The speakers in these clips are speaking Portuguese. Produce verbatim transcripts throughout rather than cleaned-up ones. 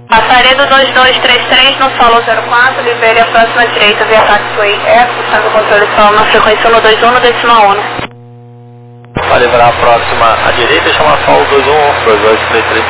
Passaria do dois dois três três no solo zero quatro, libere a próxima direita via taxiway F, buscando o controle solo na frequência um dois um no decimal um. Para liberar a próxima à direita e chamar solo dois um um, dois dois três três.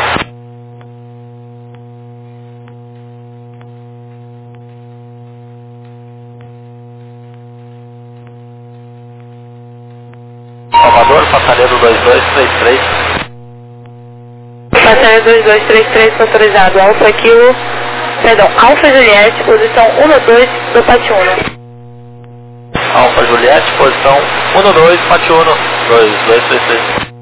Salvador, passaria do dois dois três três. Passaria dois dois três três, autorizado Alfa Kilo, perdão, Alfa Juliette, posição um dois do Pati Uno. Alfa Juliette, posição um dois, Pati Uno, dois dois três três.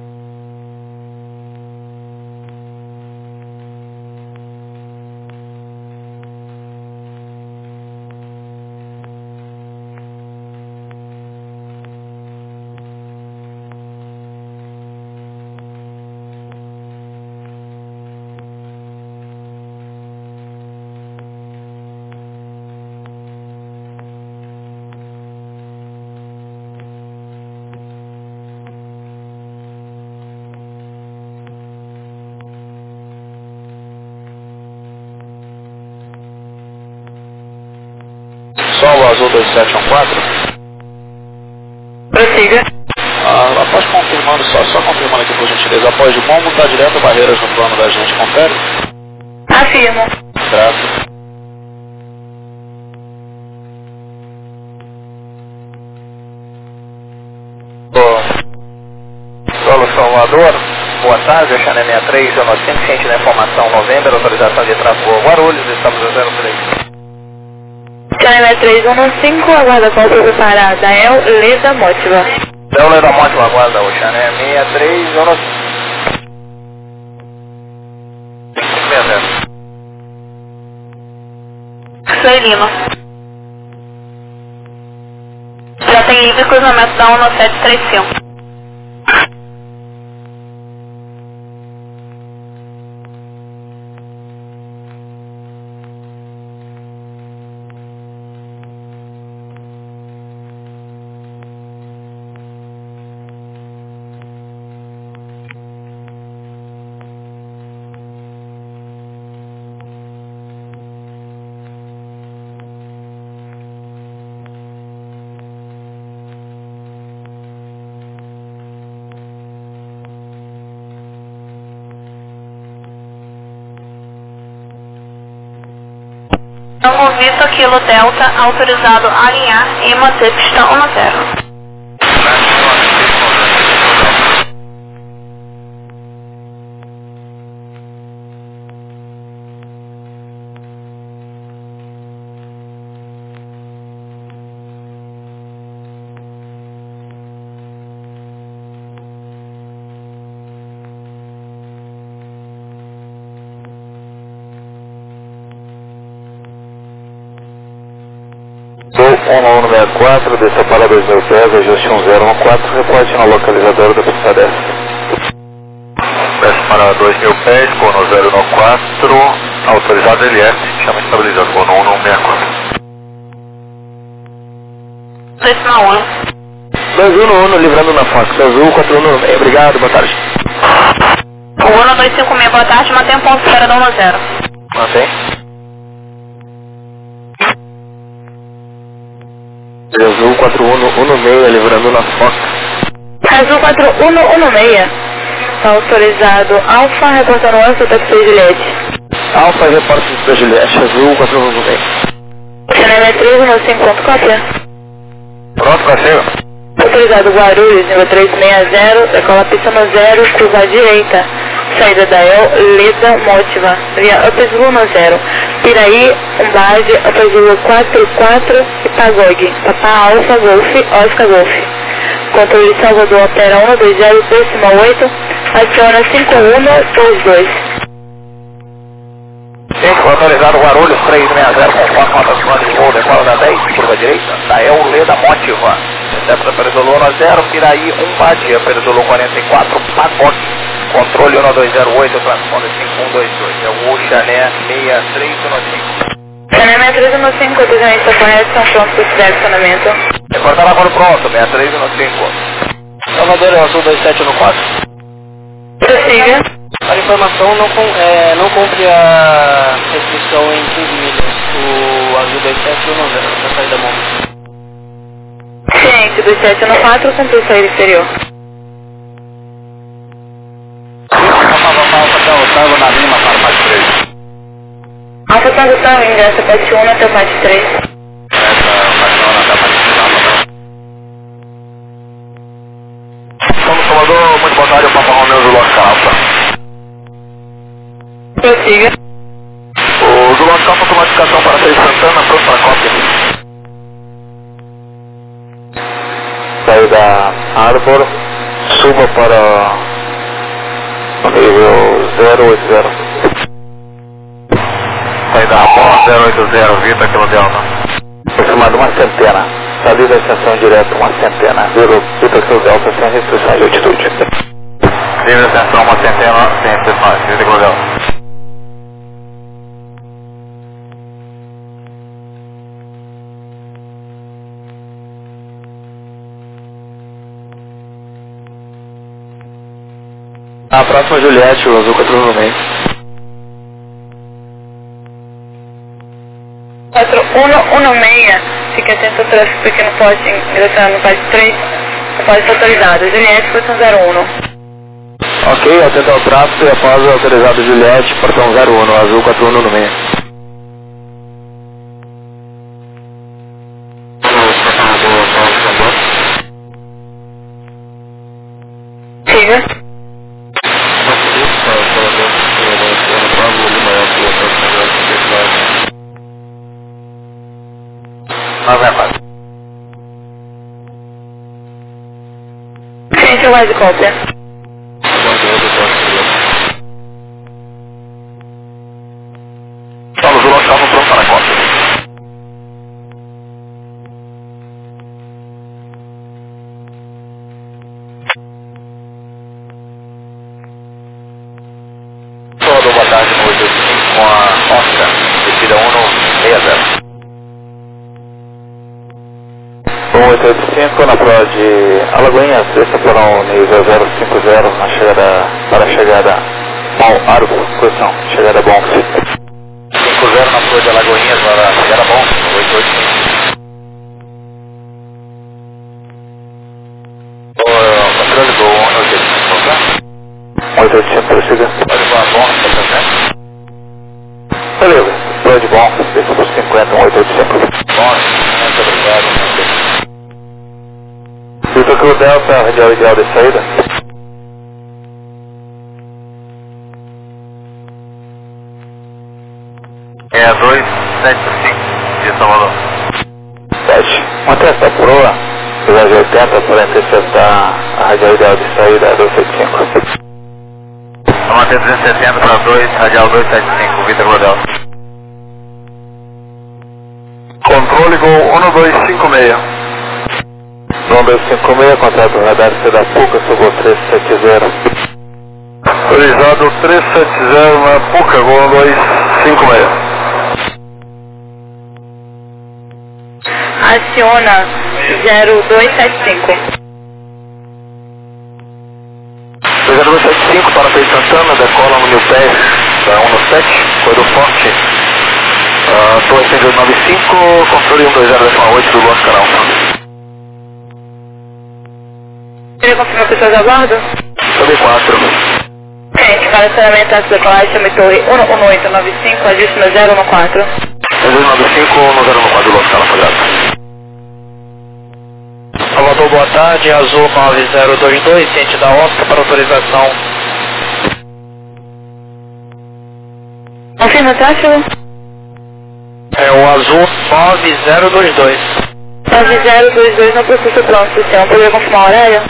Solo azul dois sete um quatro. Prossiga. Ah, após confirmando, só, só confirmando aqui por gentileza, após de bom, está direto barreiras no plano da gente, confere? Afirmo. Graças. Solo Salvador, boa tarde, a Channel sessenta e três, zero cinco, ciente da informação, novembro, autorização de tráfego Guarulhos, estamos a zero três. Channel três um cinco, aguarda volta para Dael Leda Mótiva. Dael Leda Mótiva, aguarda o Channel sessenta e três, zero cinco. Soy Lima. Já tem livre cruzamento da um sete três cinco. Então, Vitor Kilo Delta, autorizado a alinhar e manter pista um zero. um um seis quatro, desça para dois mil pés, ajuste um zero um quatro, reporte na localizadora da pista dez. Desce para dois mil pés, cono zero um quatro, autorizado L S, chama estabilizado, cono um um seis quatro. Decimal um. dois um um, livrando na Fox Azul, quatro um um, obrigado, boa tarde. O Uno dois cinco seis, boa tarde, mantém um ponto espera do um zero. Mantém. Azul quatro um um seis, livrando na Fox. Azul quatro um um seis. Está autorizado Alfa, reportando o anjo da Juliette. Alfa, repórter da Juliette, Azul quatro um um seis. Channel três um cinco, ponto cópia. Pronto, parceiro. Autorizado Guarulhos, nível três seis zero, decola pista no zero, cruzar direita. Saída da El Leda Mótiva, via Upzulu no zero. Piraí, Umbade, Upzulu quatro quatro e Pagog. Papá Alfa Golf, Oscar Golf. Controle de Salvador opera um dois zero, decimal oito, aciona cinco um dois dois. cinco, autorizado Guarulhos, três seis zero, conforme a rotação de voo, decola da dez, curva direita, da El Leda Mótiva. Recepta Perizolo um zero, Piraí, Umbade, Perizolo quarenta e quatro, Pagog. Controle um dois zero oito, transponder cinco um dois dois, é o Chané sessenta e três um cinco. Chané três um cinco, desenhista correto, são prontos para esse acionamento. Reportar agora pronto, sessenta e três um cinco. Salvador é o Azul dois sete um quatro. Prossiga. Está informação, não, com, é, não cumpre a restrição em quinze milhas, o azul dois sete um zero, da saída móvel. Ciente, dois sete um quatro, cumpriu saída exterior. Otávio na Lima para o Pátio três. Alfa Tango Tango, ingresso Pátio um até o Pátio três. Essa Pátio um até o Pátio três. Como Salvador, muito boa tarde, o Papa Romeu Zulosca Alfa. Prossiga. O Zulosca Alfa, automatização para três Santana, pronto para cópia. Saída Arbor, suba para nível zero oito zero. Saída Arbor zero oito zero, Vita Kilo Delta. Aproximado uma centena. Salida extensão direta uma centena. Vita Kilo Delta sem restrições de altitude. Livre extensão uma centena sem restrições. Vita Kilo Delta. A próxima Juliette, o azul quatro um no meio. quatro um um seis, fique atento ao trânsito pequeno poste direcionado no Pátio três, após autorizado. Juliette, portão zero um. Ok, atento ao tráfego e após autorizado Juliette, portão zero um, azul quatro um no meio. Siga. Novembro. Ciente, o mais de cópia. Paulo Zulosca Alfa, pronto para a cópia. Todo boa tarde no oito oito cinco com a Oscar, descida um no seis zero. oito oito cinco na prova de Alagoinhas, esse porão nível zero cinco zero na chegada, para a chegada Mal Argo, posição, chegada bom. cinco zero na prova de Alagoinhas para a chegada bom, oito oito cinco. O controle do oito oito cinco, tá? oito oito cinco, prossiga. Pode voar bom, tá presente? Beleza, prova de bom, desce por cinquenta, oito oito cinco. Bom, muito obrigado. Vitor Kilo Delta, radial ideal de saída. É dois sete cinco de Salvador. sete. Mantém essa proa, duzentos e oitenta para interceptar a radial ideal de saída dois sete cinco. Vamos manter duzentos e setenta para dois, radial dois sete cinco, Vitor Kilo Delta. Controle Gol um dois cinco seis. um dois cinco seis, contrato radar C da Puca, subiu três sete zero. Autorizado três sete zero na Puca, Gol um dois cinco seis. Aciona zero dois sete cinco. zero dois sete cinco para Pei Santana, decola no mil pés, da um no sete, corredor forte. Uh, Torre cento e noventa e cinco, controle um dois zero oito do Los Canal. Queria confirmar pessoas a bordo? Sobe quatro. Gente, para acionamento antes da colagem, chame torre um um oito nove cinco, ajuste no zero um quatro. zero nove cinco no zero um quatro do Los Canal, quadrado. Salvador, boa tarde, azul nove zero dois dois, ciente da Oscar para autorização. Confirma o tráfego? É o azul nove zero dois dois. nove zero dois dois no processo pronto, sistema. Poderia confirmar o horário?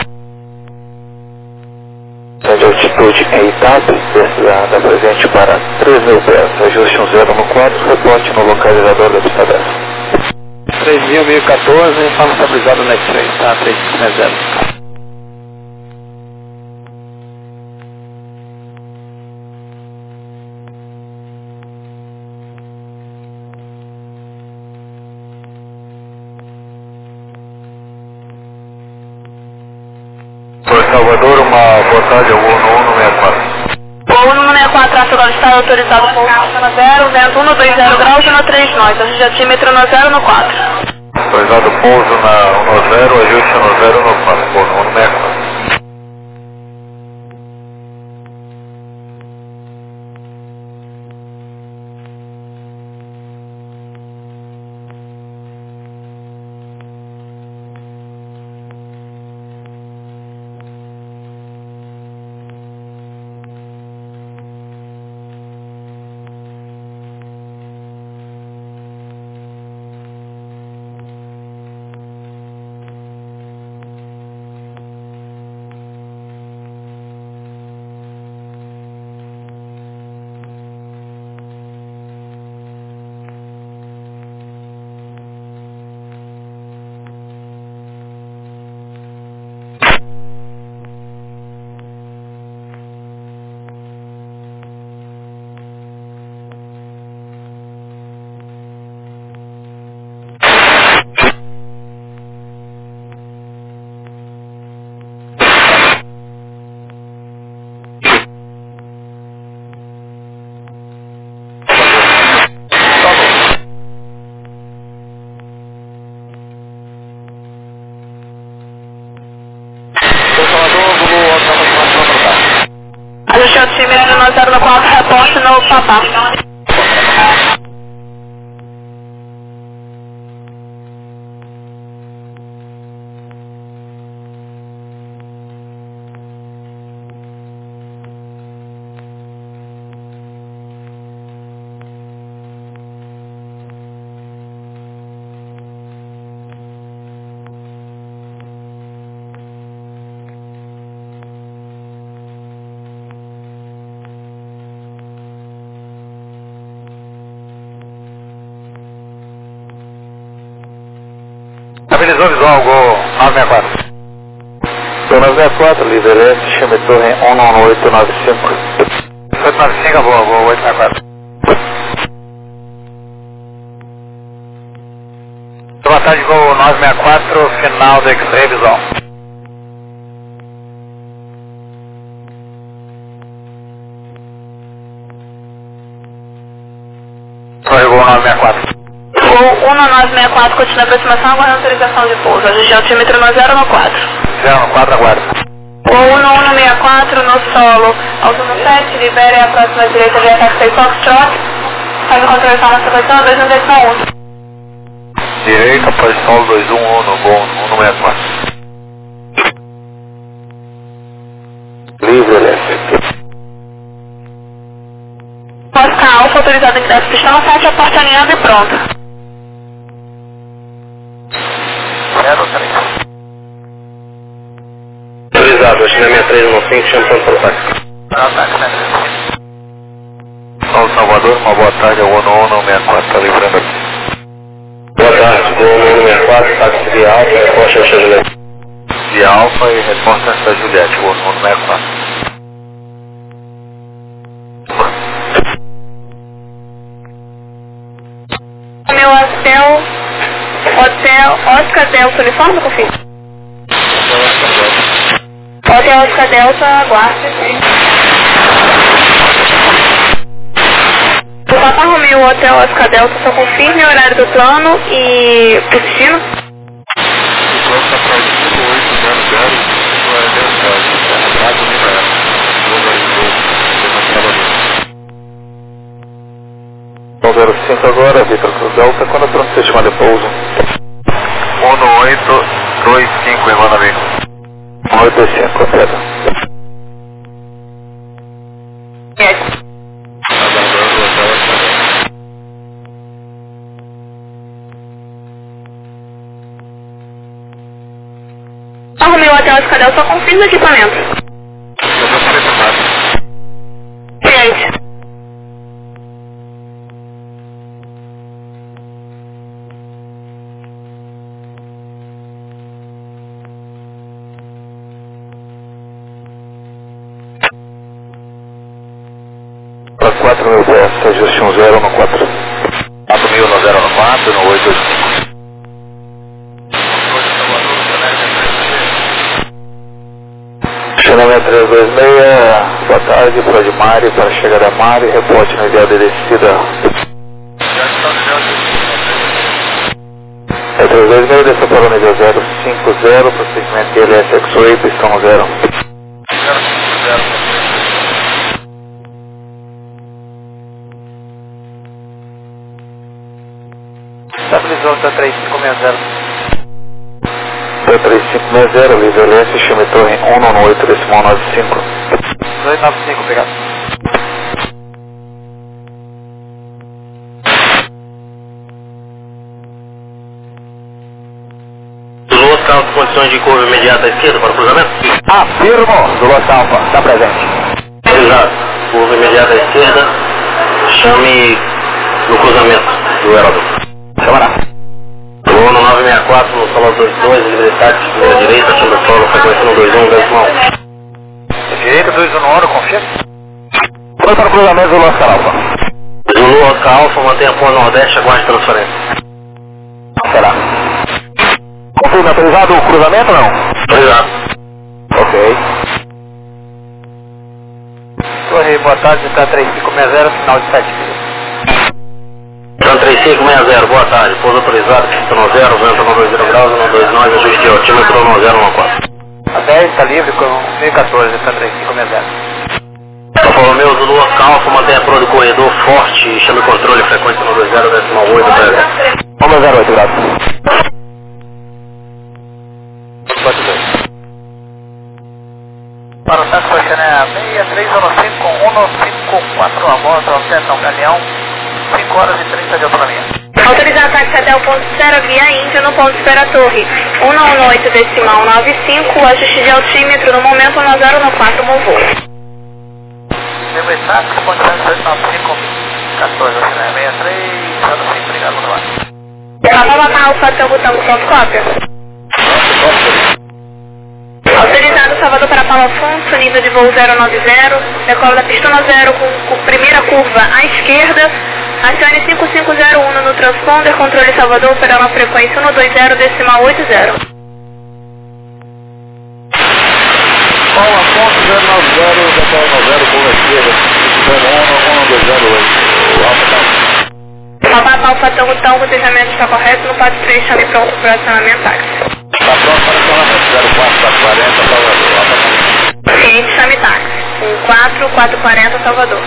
De altitude em Itap, desce da, da presente para três mil pés, ajuste um zero no quatro, reporte no localizador da pista dez. três mil, mil e quatorze, informe estabilizado no X-Ray, tá? três cinco zero. Por Salvador, uma boa tarde, ao um um sessenta e quatro. O um Portugal está autorizado pouso no zero, vento um no dois zero graus e no três nós, ajuste altímetro no zero no quatro. Autorizado pouso na no zero, ajuste no zero no quatro, pouso no México. Ajuste altímetro no zero no quatro, reporte no Papá. Estabilizou visual, Gol nove sessenta e quatro. Gol nove sessenta e quatro, líder S, chame torre um nove oito nove cinco. oito nove cinco, boa, Gol oito sessenta e quatro. Boa tarde, Gol nove sessenta e quatro, final do X-Ray visual. Foi Gol nove sessenta e quatro. Gol um nove sessenta e quatro, continua a aproximação, aguardando autorização de pouso. Ajuste altímetro no zero no quatro. zero no quatro, aguarda. Gol um um sessenta e quatro no solo. Alto no sete, libere a próxima direita de F seis Foxtrot. Faz a controlação na sequência dois no décimo um. Direita, posição dois um um no Gol um sessenta e quatro. Livre S. Oscar Alfa, autorizado em ingresso pistão sete, a porta alinhada e pronta. zero três. Autorizado, acho que na minha três não cinco, chama pronto para o táxi. São Salvador, uma boa tarde, o ONU um sessenta e quatro, está livrando aqui. Boa tarde, Gol um sessenta e quatro, táxi de Alfa, resposta Santa Juliette. De Alfa e resposta Santa Juliette, o ONU um sessenta e quatro. Meu hotel, hotel Oscar Delta, uniforme, confio? Hotel Oscar Delta, aguarde. O Papa Romeo, Hotel Oscar Delta, só confirme o horário do plano e o destino. O plano está para oito zero zero, zero cinco agora, Vitor Cruz Delta, quando a pronto você chama de pouso? um oito dois cinco, Ivana amigo. um oito dois cinco, correto. Arrumei o hotel Escadel, só confirma o equipamento. Cliente. Para quatro mil dez, ajuste um zero no quatro. quatro mil no zero no quatro, no oito dois cinco. Chama três dois seis, Boa tarde, para de Mari, para chegar a Mari, reporte no ideal de descida. É três dois meio, desça para o nível zero cinco zero, procedimento L S X-Ray, pistão zero. Estabilizou da três cinco seis zero. Da três cinco seis zero, livre L S, chame torre um nove oito, decimal nove cinco. dois nove cinco, obrigado. Zulu Oscar, condições de curva imediata à esquerda para o cruzamento? Afirmo, Zulu Alfa, está presente. Exato, curva imediata à esquerda, chame no cruzamento do aeródromo. Chamará. Zulu nove seis quatro, no solo dois dois, livre táxi, primeira direita, chama o solo, frequência um dois um, decimal um. Direita, dois um no confia. Foi para o cruzamento, Zulu Oscar Alfa. Zulu Oscar Alfa, mantenha a nordeste, aguarde transferência. Será. Confirma autorizado o cruzamento ou não? Obrigado. Ok. Torre, boa tarde, está três cinco seis zero, final de sete milhas. Então três cinco seis zero, boa tarde, pouso autorizado, pistão zero, vento nove dois zero graus, um dois nove, ajuste de altímetro um zero um quatro. A dez está livre com mil e quatorze, está três cinco seis zero. Alfa Romeo, Zulu Oscar Alfa, mantenha a pro do corredor forte e chame o controle, frequência um dois zero, decimal oito, um dois zero oito, graças. Para o Santos Oceané seis três um cinco um cinco quatro, a volta ao centro, um galeão, cinco horas e trinta de autonomia. Autorizar táxi até o ponto zero via Índia no ponto espera torre um nove oito decimal nove cinco, ajuste de altímetro no momento um zero um quatro, movou. Livre táxi, ponto dois nove cinco, quatorze, Oceané seis três, zero cinco, obrigado, muito mais. Papa Alfa, Tango Tango, ponto cópia. Autorizado Salvador para Paulo Afonso, nível de voo zero nove zero, decola da pistona zero com, com primeira curva à esquerda, acione cinco cinco zero um no transponder, controle Salvador, operando a frequência um dois zero decimal oito zero. Paulo Afonso zero nove zero, decola nove zero, curva esquerda, um dois zero oito, Alfa Tango. Papa Alfa Tango Tango, o deslizamento está correto, no passo três, chame pronto para acionamento táxi. Está pronto para acionamento, zero quatro quatro quarenta, Salvador. Cliente, chame táxi. um quatro quatro quarenta, Salvador.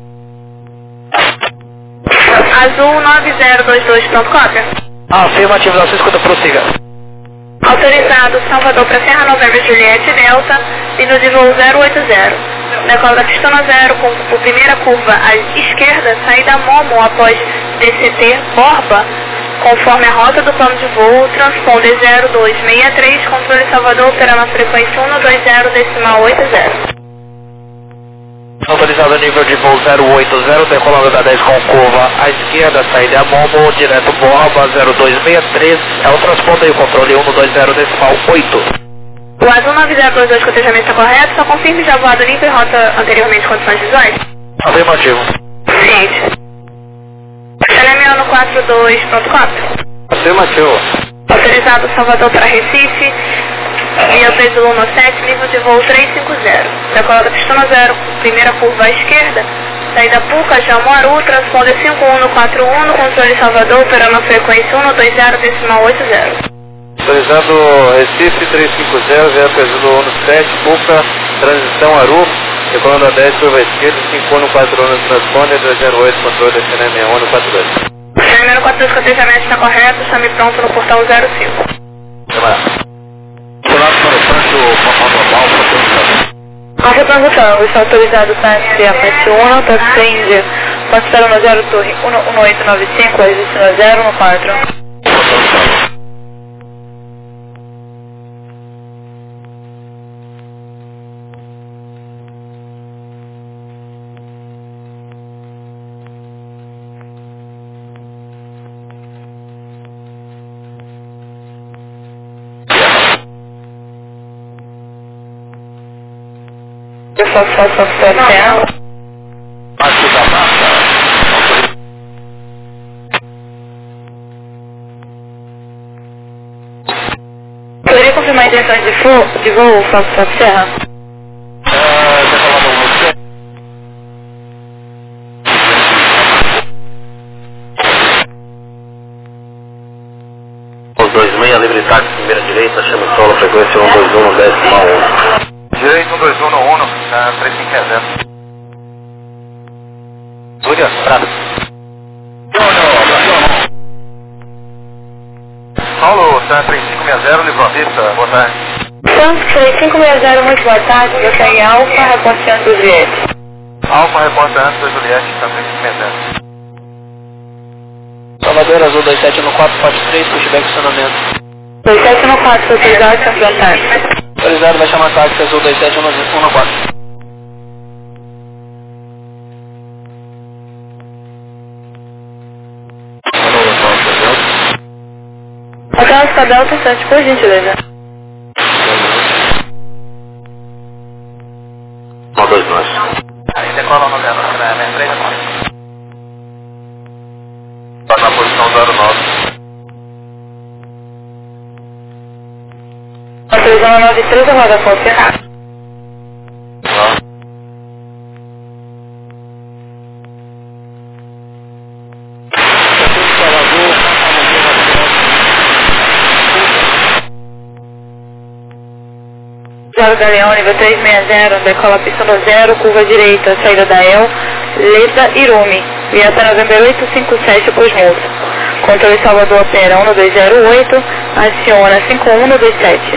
Azul nove zero dois dois, pronto, cópia. Afirmativo, não se escuta, prossiga. Autorizado Salvador para Serra Novembro Juliette Delta, nível de voo zero oito zero. Decola da pistona zero com por primeira curva à esquerda, saída Momo após D C T Borba, conforme a rota do plano de voo, transponder zero dois seis três, controle Salvador, operando a frequência um dois zero decimal oito zero. Autorizado nível de voo zero oito zero, decolando da dez com curva à esquerda, saída a Momo, direto Borba zero dois seis três, é o transponder e o controle um dois zero decimal oito. O Azul nove zero dois dois, que o cotejamento está correto, só confirme já voado nível e rota anteriormente condições visuais. Afirmativo. Ciente. Xalemel no quatro dois, pronto, cópia. Afirmativo. Autorizado Salvador para Recife, via peso um sete, nível de voo três cinco zero. Decola da pistona zero, primeira curva à esquerda, saída Puca, Jamoaru, transponder cinco um quatro um, controle Salvador, operando a frequência um dois zero decimal oito zero. Autorizado Recife três cinco zero, via peso um sete, Puca, transição Aru, decolando a dez, curva à esquerda, cinco um quatro um no transponder, dois zero oito, controle D C N M um quatro dois. Número quatro dois, cotejamento está correto, chame pronto no portão zero cinco. Alfa Tango Tango, está autorizado táxi Apache um, táxi Índia, participando no zero torre um oito nove cinco, existe no zero um quatro. Satisfação social. Aqui da massa. Poderia confirmar a intenção de voo, de voo, Fox Serra? É, decolando direita, chama solo, frequência um dois um, décimo um. Direito um dois um no um, três cinco zero. Júlia, Prado. Paulo, tá três cinco seis zero, Livro à Vista, boa tarde. Santos três cinco seis zero, muito boa tarde, eu tenho em Alfa, reporte antes do Juliette. Alfa, repórter antes da Juliette, tá três cinco seis zero. Salvador, Azul dois sete um quatro, quatro três, pushback estacionamento. dois sete um quatro, autorizado, campeão táxi. Autorizado, vai chamar táxi, Azul dois sete um quatro. Hotel Delta Santos, por gentileza. um dois dois. Aí decola no zero, né? três Tá na posição zero nove. Autorizando nove três, aguarda a cópia. Zero da Leão, nível três seis zero, decola pista no zero, curva direita, saída da El, Leda Irumi, Viata November oito cinco sete, Cosmoso. Controle Salvador opera um dois zero oito, aciona cinco um dois sete.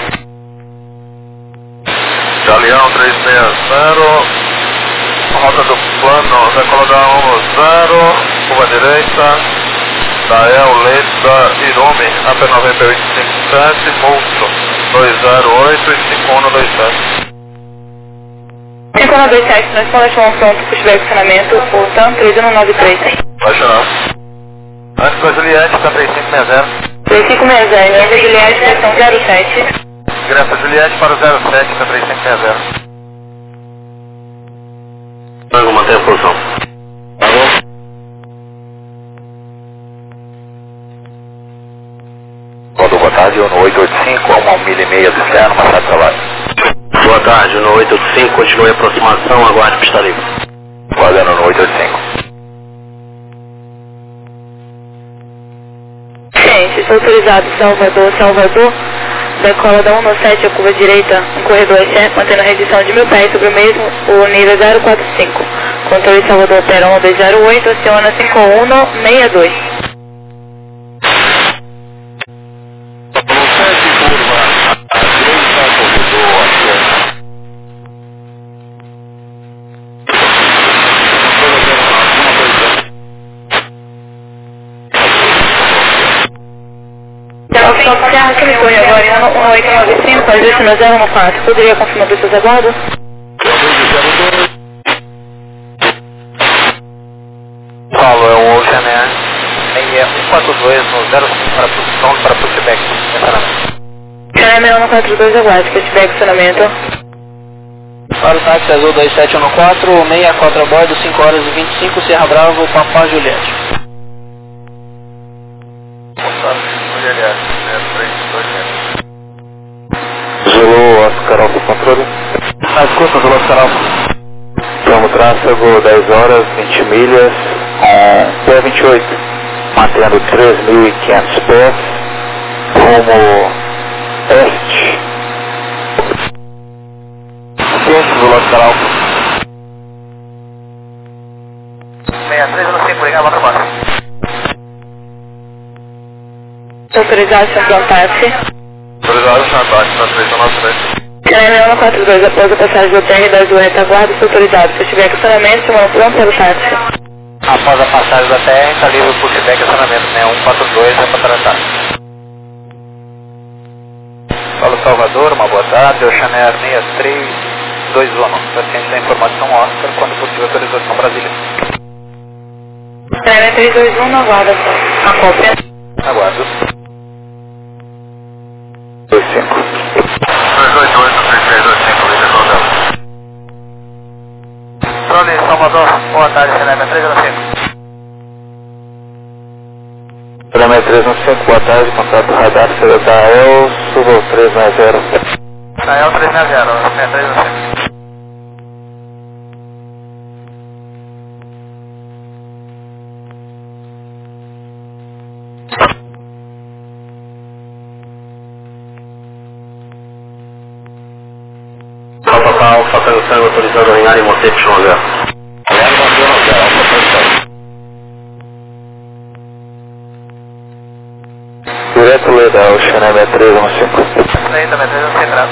Galeão três seis zero, rota do plano, decola da um zero, curva direita, da El, Leda Irumi, A P November oito cinco sete, Monstro. dois zero oito e cinco um dois sete. cinco um dois sete, nós estamos chamando pronto para estiver estacionamento, portanto, três um nove três. Baixa não. Antes da Juliette, tá três cinco seis zero. três cinco seis zero, linha da Juliette, direção zero sete. Ingresso Juliette para o zero sete, tá três cinco seis zero. Vou manter a posição. Tá bom? Boa tarde, no oito oito cinco, a uma milha e meia do externo, Machado de Trabalho. Boa tarde, no oito oito cinco, continue a aproximação, aguarde pista livre. Guardando no oito oito cinco. Gente, estou autorizado, Salvador, Salvador, decola da um sete, a curva direita, um corredor externo, mantendo a redução de mil pés sobre o mesmo, o nível zero quatro cinco. Controle Salvador opera um dois zero oito, aciona cinco um seis dois. Só Serra que me corre agora em um oito nove cinco, às vezes no zero um quatro. Poderia confirmar pessoas aguardo? Paulo, é o Ocean Air um quatro dois no zero cinco para posição para pushback. Channel um quatro dois, aguarde, pushback estacionamento. Para o táxi Azul dois sete um quatro, sessenta e quatro a bordo, cinco horas e vinte e cinco, Serra Bravo, Papá Juliette. Zulu, Oscar Alfa Controle. Ah, desculpa, Zulu Oscar Alfa. Estamos tráfego dez horas, vinte milhas, com P vinte e oito, mantendo três mil e quinhentos pés, rumo este. Ciência, Zulu Oscar Alfa. sessenta e três, eu não sei por ligar lá para baixo. Autorizado, campeão táxi. Autorizado, Chantaxe, na três nove três. Channel um quatro dois, após a passagem do T R dois do retaguarda, estou autorizado. Se estiver com estacionamento, chamando pronto pelo táxi. Após a passagem da T R, está livre o pushback estacionamento, né? um quatro dois é para tratar. Paulo Salvador, uma boa tarde, o Chanel seis três dois um. Paciente da informação Oscar, quando possível autorização Brasília. Channel três dois um, aguarda a cópia. Aguardo. dois cinco. dois dois dois, três três dois cinco, líder Condão. Trole, Salvador, boa tarde, Chanel três zero cinco. Chanel três zero cinco, boa tarde, contato radar, C D da El, suba três seis zero. Da El três seis zero, Chanel três zero cinco. Mustang autorizado em área Monte Y zero. Direto Leda, Oceana sessenta e três um cinco. Saída sessenta e três um centrado.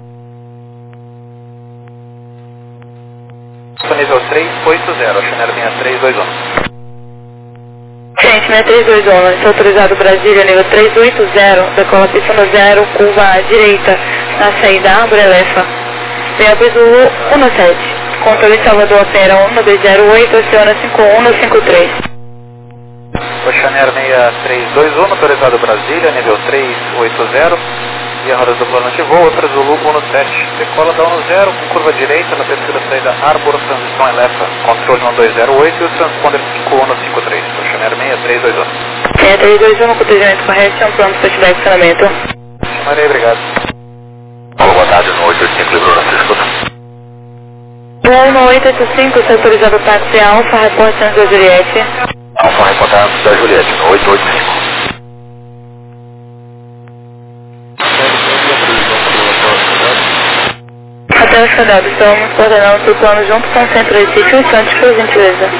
Nível três oito zero, Oceana sessenta e três dois um. Gente, sessenta e três dois um, está autorizado Brasília, nível três oito zero, decola pista no zero, curva à direita, na saída Ambrelefa. Via Zulu um sete, controle Salvador opera um dois zero oito, Oceana cinco um cinco três. Oceana sessenta e três dois um, autorizado Brasília, nível três oito zero. Via rodas do plano de voo, outra Zulu um sete. Decola da um zero, com curva direita, na terceira saída Arbor, transição Elefa. Controle um dois zero oito e o transponder cinco um cinco três. Oceana sessenta e três dois um. sessenta e três dois um, contingente correto, um plano para atividade de funcionamento. Maria, obrigado. Alô, boa tarde, no oito oito cinco, Librou, na escuta. Voo no oito oito cinco, está autorizado táxi Alfa, reporte Santa Juliette. Alfa, reportado da Juliette, no oito oito cinco. Até o Xadado, estamos coordenando o plano junto com o Centro Recife, um instante, por gentileza.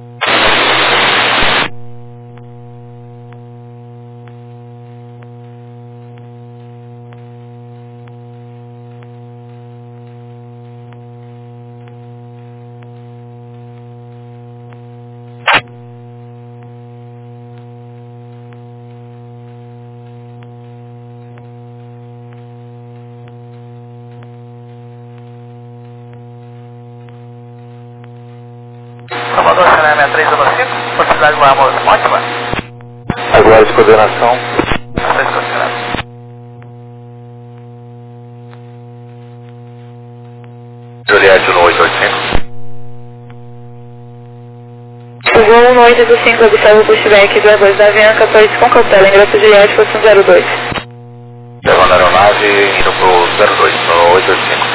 Salvador, Oceana sessenta e três um cinco, possibilidade de uma ótima. Agora de coordenação. Aceito considerado. Juliette, no oito oito cinco. O voo no oito oito cinco observa o pushback do Airbus da Avianca, pois com cautela, ingresso Juliette, posição zero dois. Levando a aeronave, indo pro zero dois, no oito oito cinco.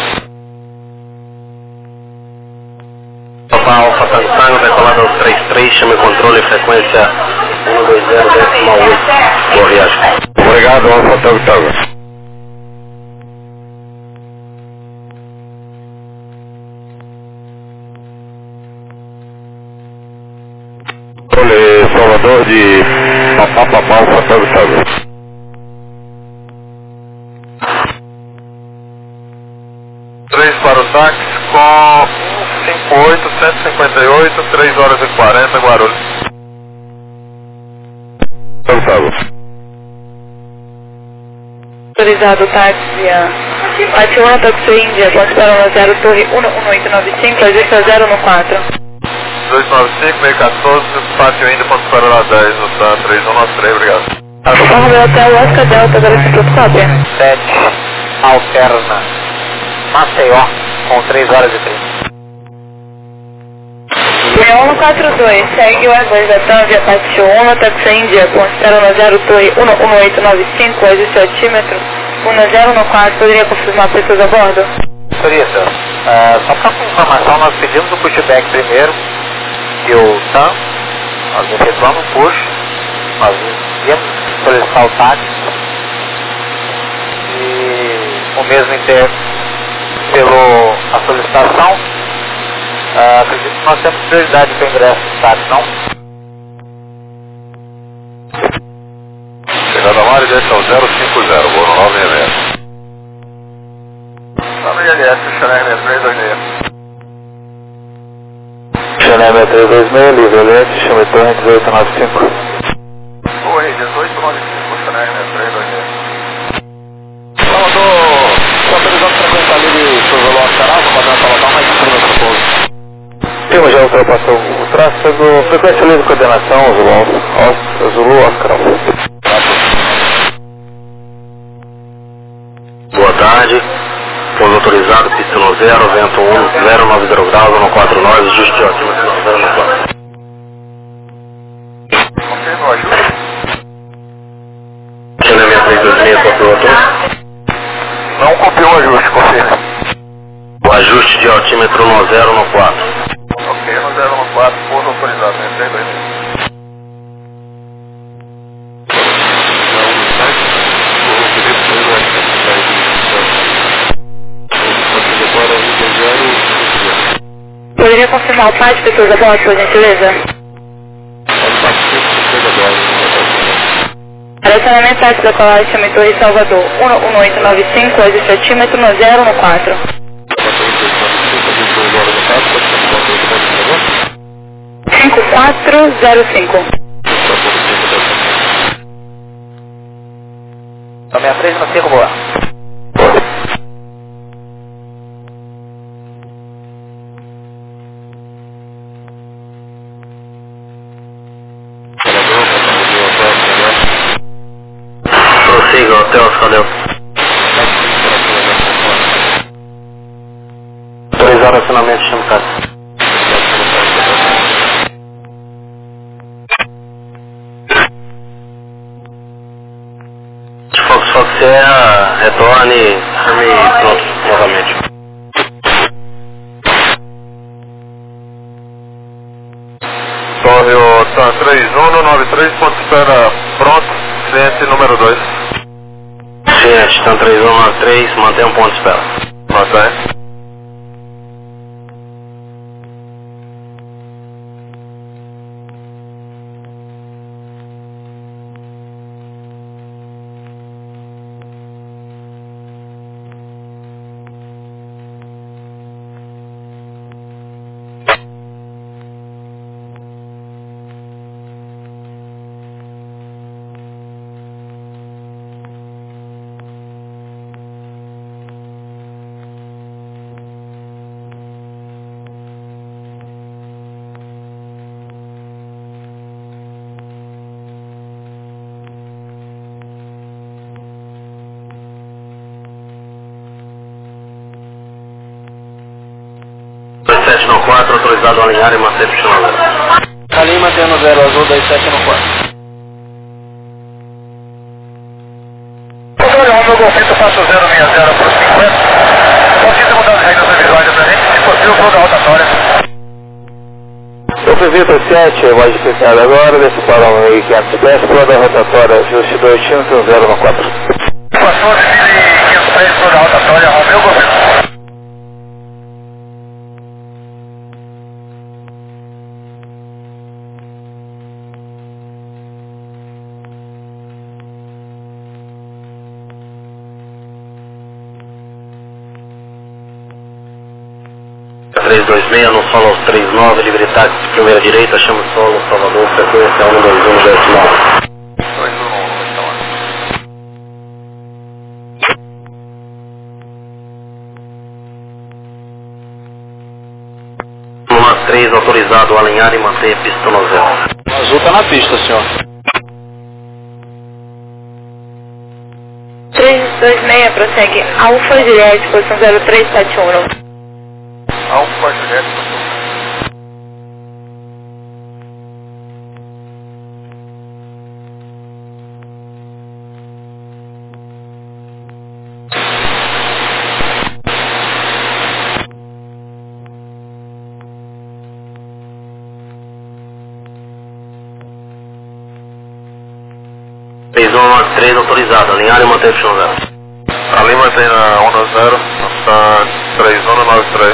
Alfa, Alfa, Tango, Tango, decolado três três, chame controle, frequência um dois zero, décimo oito. Boa viagem. Obrigado, Alfa, Tango, Tango. Controle Salvador de Papapá, Alfa, Tango, Tango. três para o táxi com cinco oito, cento e cinquenta e oito, três horas e quarenta, Guarulhos. Tango, Tango. Autorizado táxi Atiwana Taxi Índia, ponte para no zero, torre um um oito nove cinco, agência zero um quatro. dois nove cinco, meio quatorze, pátio Índia, ponto para lá dez, no T A três um nove três, obrigado. Informe do hotel Oscar Delta, agora cópia. sete, alterna, Maceió, com três horas e trinta. seis um quatro dois, segue o Airbus da TAM via Pátio um, Taxi Índia, ponte para no zero, torre um um oito nove cinco, ajuste altímetro um zero um quatro, poderia confirmar pessoas a bordo? Seria, senhor. Uh, só para informação, nós pedimos o pushback primeiro, que o T A M, nós efetuamos o push, nós viemos solicitar o táxi, e o mesmo inter pelo a solicitação, uh, acredito que nós temos prioridade para o ingresso do táxi, não? Chegada a Mari, direção zero cinco zero, voo no nove seis zero. nove L S, Xané sessenta e três dois seis. Xané sessenta e três dois seis, livre Lente, chame torre dezoito nove cinco. Oi, dezoito nove cinco, Xané sessenta e três dois seis. Salvador, só autorizando frequência livre para o Zulu Oscar Alfa, padrão Salvador, mais um para o pouso. Temos já ultrapassou o tráfego, frequência livre coordenação, Zulu, Oscar, Zulu Oscar Alfa. Boa tarde. Pouso autorizado, pista no zero, vento um, zero nove zero graus, um quatro nove, ajuste ótimo, zero quatro. Confirma o ajuste. Chame sessenta e três dois seis, copiou tudo. Não copiou o ajuste, confirma. O ajuste de altímetro no zero no quatro. Ok, no zero um quatro, pouso autorizado, sessenta e três dois seis. Agora o nível zero confirmar o par de pessoas a bordo, por gentileza? Direcionamento táxi da Colagem, chame Torre Salvador, um oito nove cinco, hoje setímetro no zero no quatro. cinco quatro zero cinco. sessenta e três no cinco, boa. Prossiga, hotel, cadê? Autorizar acionamento, chama táxi. Fox Fox Serra, retorne, chame pronto, novamente. Torre Otan três um nove três, ponto de espera pronto, cliente número dois. Cliente, Tan três um nove três, mantém um ponto de espera. Mantém. sete no quatro, autorizado a alinhar e manter o chão zero. Alinha mantendo zero azul, dois sete no quatro. Controle um, meu golfito, faço zero seis zero por cinquenta. Consiga mudar as regras visuais da gente, se possível, toda a rotatória. Eu visito sete, voz especial agora, desce para um mil e quinhentos pés, toda a rotatória, ajuste dois cinco zero no quatro. quatorze mil e quinhentos pés, toda a rotatória, Romeu, golfito. três dois seis, no solo três nove, livre táxi, primeira direita, chama solo, Salvador, frequência um dois um decimal. dois um um, então. Luma três, autorizado a alinhar e manter pista no zero. Azul tá na pista, senhor. três dois seis, prossegue Alfa Juliette, posição zero três sete um. Alfa Juliette. três um nove três, autorizado, alinhar e manter o chão zero. Ali mantém na um zero, está três um nove três.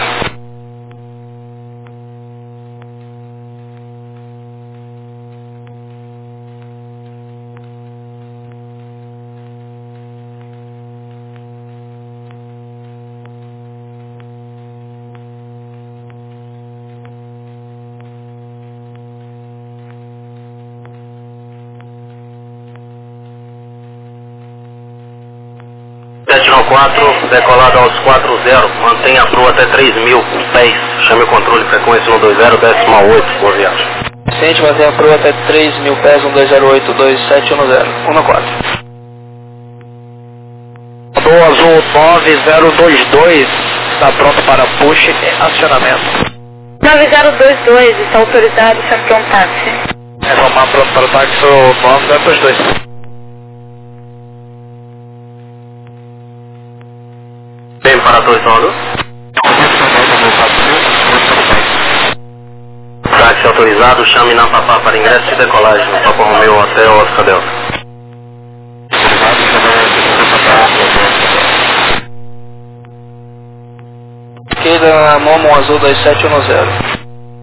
sete no quatro, decolado aos quatro zero, mantenha a proa até três mil pés, chame o controle frequência um dois zero, decimal oito, boa viagem. Ciente, mantém a proa até três mil pés, um dois zero oito, dois sete um zero, um no quatro. Do azul nove zero dois dois, está pronto para push e acionamento. nove zero dois dois, está autorizado, chame para um táxi. É, vamos pronto para o táxi, o nove zero dois dois. Bem para dois Salvador. Táxi autorizado, chame na Papá para ingresso e decolagem no Papa Romeu até o Oscar Delta. Esquerda, Momo azul dois sete um zero.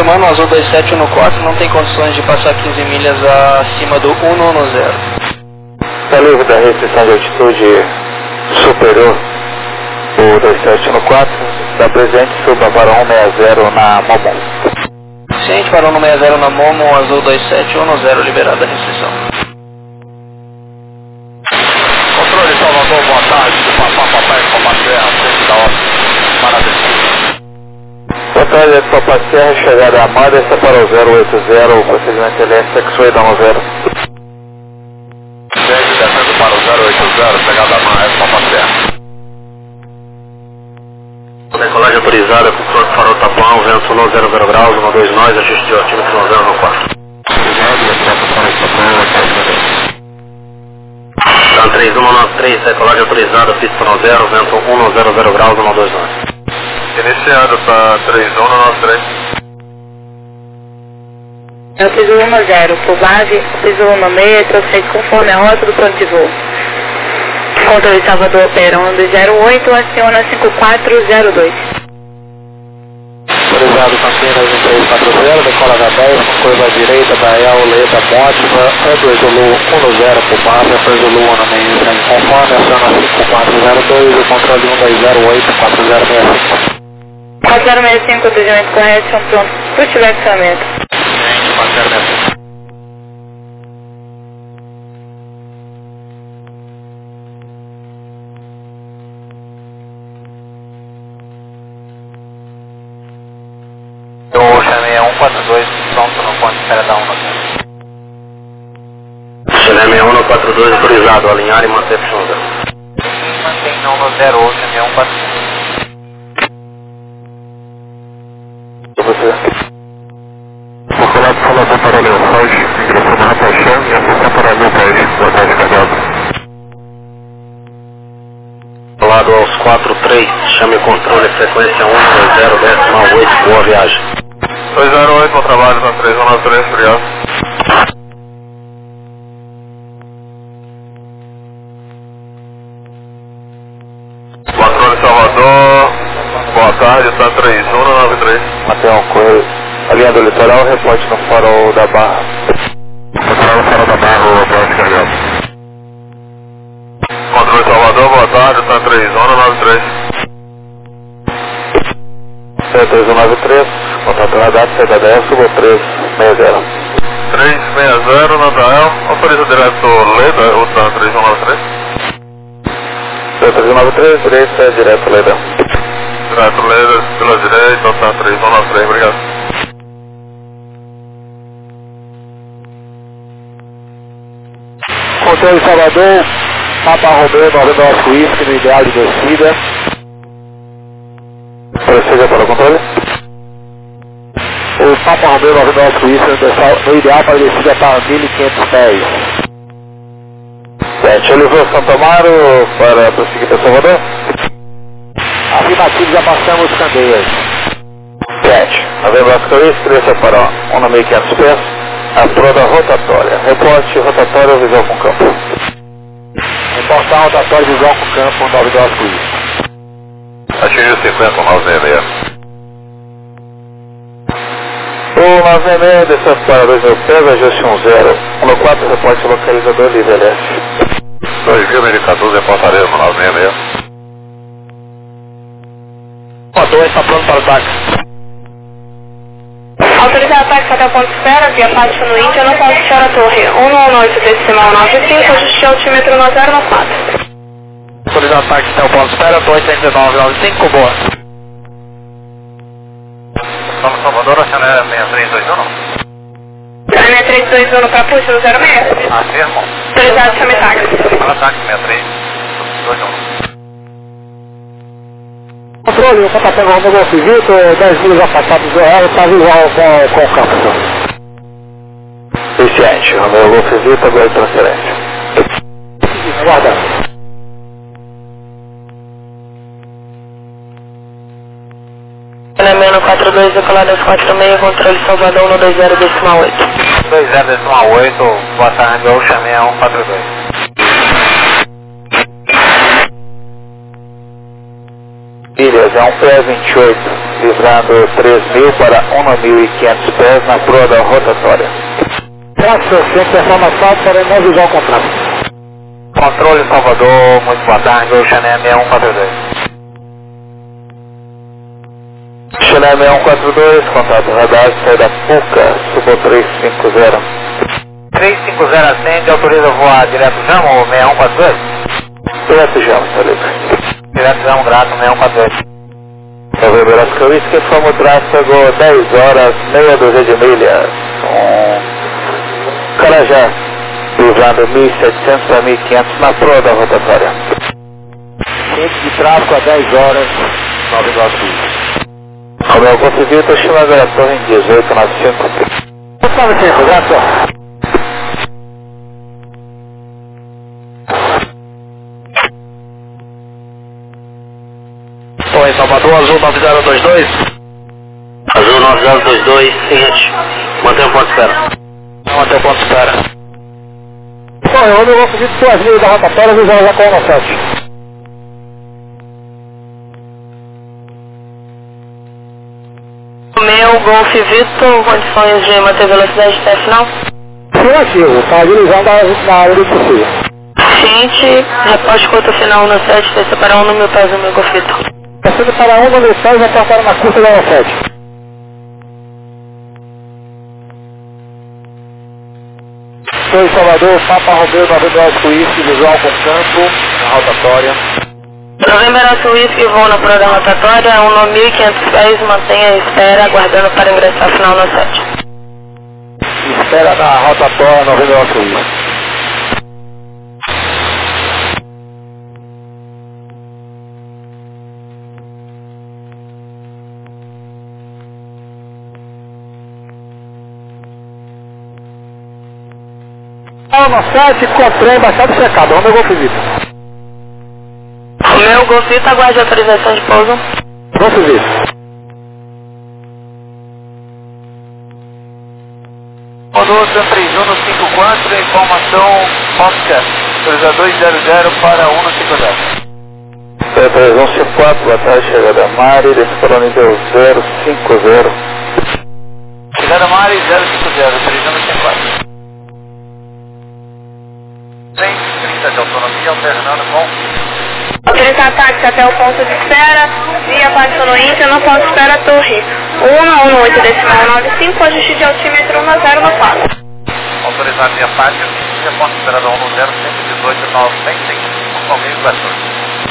confirmando, o Azul dois sete um quatro não tem condições de passar quinze milhas acima do cento e dez. Está livre da restrição de altitude superior o dois sete um quatro, está presente, suba para cento e sessenta na Momo. Ciente para cento e sessenta na Momo, Azul dois sete um zero, liberada a restrição. Controle Salvador, boa tarde, Papá, Papai, Papá Serra, frente da hora, maravilha. Boa tarde, Papá Serra, chegada a Mada, está para o zero oito zero, o procedimento L S, X-Way da zero. Segue descendo para o zero oito zero, chegada a Mada, Papá Serra. Decolagem autorizada, controle do farol tapão, vento um zero zero graus, um dois nós, ajuste de altímetro um zero um quatro. Então três um nove três, decolagem autorizada, pista um zero, vento um zero zero graus, um dois nós. Iniciando para três um nove três. Eu fiz o um zero, por base, fiz o um seis, trouxe conforme a rota do plano de voo. Controle Salvador operando zero oito, aciona cinco quatro zero dois. Autorizado Campinas um três quatro zero, decola H dez, com curva à direita da El Leda Mótiva, E dois Zulu um zero por base, E dois Zulu um seis, conforme, aciona cinco quatro zero dois, o controle um dois zero oito quatro zero seis cinco. quatro zero seis cinco, atendimento correto, são prontos, por tiver acionamento. quatro zero seis cinco. Eu chamei um quatro dois, pronto no ponto de espera da um. Chamei um quatro dois, autorizado, alinhar e manter fundo. Mantém não no zero oito, chamei um quatro dois. Você. Vou falar de Salvador para o Leopard, ingressando na paixão e assistência para o Leopard, boa tarde, Cagado. Lado aos quatro três, chame controle, frequência um dois zero, decimal oito, boa viagem. dois zero oito, bom trabalho, na três um nove três, obrigado. Controle Salvador, boa tarde, está três um nove três. Mateus Coelho, a linha do litoral, reporte no farol da Barra. Controle no farol da Barra, o Abraço Carregado. Controle Salvador, boa tarde, está três um nove três. três um nove três, contato na data, saída da E L, subo três seis zero. três seis zero, Nadael, autoriza direto Leda, o TAN três um nove três. três um nove três, direita, direto Leda. Direto Leda, pela direita, o TAN três um nove três, obrigado. Controle Salvador, Papa Romeo, nove nove Whisky, no ideal de descida. Prossiga para o controle. O Papa Romeo, nove nove Whisky, no ideal para descida para mil e quinhentos pés. sete, Olivou Santo Amaro, para prosseguir para Salvador. Afirmativo, já passamos Candeias. sete, Novembro Oscar Whisky, desça para um mil e quinhentos pés. A toda rotatória. Reporte rotatória, visão com campo. Reportar rotatória, visão com campo, nove nove Whisky. Atingiu cinquenta, nove seis seis. O nove seis seis, desceu para dois mil pés, ajuste um zero. um quatro, reporte localizador, livre L S. dois mil e quatorze, reportaria no nove seis seis. O dois está pronto para o táxi. Autorizar ataque até o ponto de espera, via Pátio no Índia, no ponto de espera Torre um nove oito, decimal nove cinco, ajuste de altímetro no zero no quatro. Autorizar ataque até o ponto de espera, dois sete nove nove cinco, boa. Estamos Salvador, a chanel seis três dois um. seis três dois um para puxa no zero seis. Afirmo. Autorizado, chame táxi. Fala táxi seis três dois um. Controle, o contato pegou o negócio visito, dez milhas afastados do real, estava igual com, com o campo. Suficiente, o meu Golf visita, agora transferência. Aguardando. Elemento quatro dois, decolado aos quatro seis, controle Salvador um dois zero, decimal oito. dois zero, decimal oito, boa tarde, eu chamei a um quatro dois. Ilha região P vinte e oito, livrando três mil para um mil e quinhentos pés na proa da rotatória. Traço, sem informação para não visar o contrato. Controle Salvador, muito boa tarde, o Chanel seis um quatro dois. Chanel seis um quatro dois, contato radar, saída Puca, subo três cinco zero. três cinco zero acende, autoriza voar direto Jamo, seis um quatro dois? Direto Jamo, tá livre. Direto Jamo, grato, seis um quatro dois. Novembro Oscar Whisky, informa o tráfego dez horas, meia dúzia de milhas. Um Carajá, livrando mil e setecentos para mil e quinhentos na proa da rotatória. Centro de tráfego a dez horas, nove nove cinco. Romeu Confivito, Chimagara Torre dezoito nove cinco. nove cinco, graças. Oi, Salvador, Azul nove zero dois dois. Azul nove zero dois dois, seguinte, mantém o ponto de espera. Mantém o ponto de espera. Bom, eu não vou pedir suas linhas da rotatória, visão já com o sete. Meu Golf Victor, condições de manter velocidade até final? Sim, ativo, está agilizando na área do possível. Ciente, reposte curta final no sete, desça para um no meu pés no meu Golf Victor. Descendo para um no sete e já passaram na curta da sete. Foi Salvador, Papa Romeu, nove nove Whisky, visual com campo, na rotatória. Novembro Whisky, voo na proa da rotatória, um mil e quinhentos pés, mantenha a espera, aguardando para ingressar final no sete. Espera na rotatória, nove nove Whisky. No sete, comprei, embaixado checado, onde eu vou fazer? O meu Golf Victor, aguarde autorização de pouso. Vou fazer. Conosco três um cinco quatro, informação Oscar, autoriza dois zero zero para um cinco zero. três um cinco quatro, boa tarde, chegada Mari, desse para o nível zero cinco zero. Chegada Mari, zero cinco zero, três um cinco quatro. cento e trinta de autonomia, alternando com... Autorizar táxi até o ponto de espera, via Paixão Inter, no ponto de espera Torre um um oito decimal nove cinco, ajuste de altímetro um zero no quatro. Autorizar via Paixão, via ponto de espera um zero cento e dezoito noventa e cinco, comigo quatorze.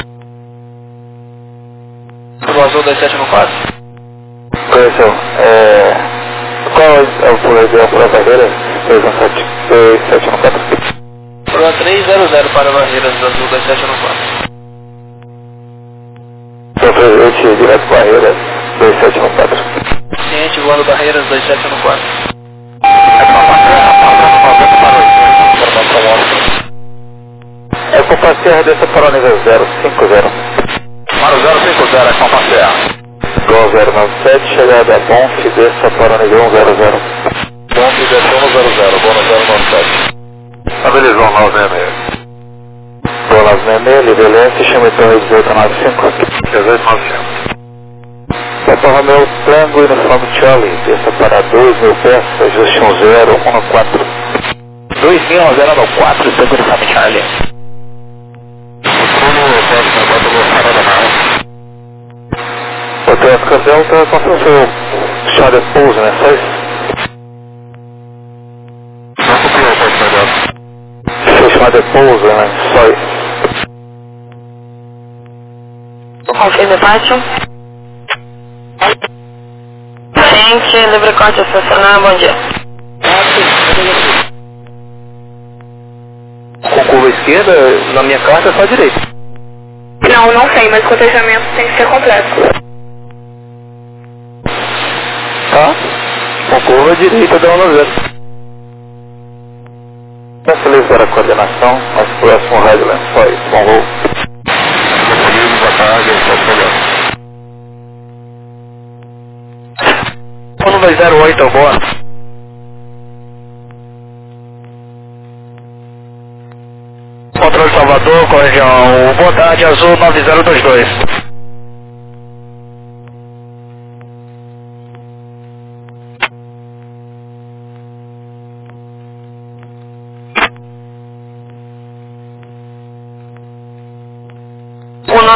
Pro Azul dois sete um quatro? Correção, é... Qual é o pulo ideal para a barreira? dois um sete, dois sete um quatro. Proa três zero zero para Barreiras do Azul dois sete um quatro. Presente direto Barreiras dois sete um quatro. Ciente voando Barreiras dois sete um quatro. É com Passerra, desça para o nível zero cinco zero. Para o zero cinco zero, é com Passerra. Gol zero nove sete, chegada Bonf, desça para o nível um zero zero. Bonf, desça um zero zero, gol zero nove sete. Estabilizou nove seis seis. Gol nove seis seis, nível S, chama então dezoito nove cinco. dezoito nove cinco. Papa Romeu, Tango, uniforme Charlie, desça para dois mil pés, ajuste um zero um quatro. dois mil um zero quatro, Tango, uniforme Charlie. O teu campeão está com o seu Charlie Pouso, né? Só isso? Não copiou, pode melhor. Seu chamado Pouso, né? Só isso. Confirme Paixão. Ciente, livre corte estacionar, bom dia. Com curva esquerda, na minha carta é só a direita. Não, não sei, mas o cotejamento tem que ser completo. Tá? Com curva direita dá um zero. Peço livre para a coordenação, mais próximo Redland, só isso, bom voo. Boa tarde, pode pegar. um dois zero oito, boa. Controle Salvador, corregião, boa tarde, Azul nove zero dois dois.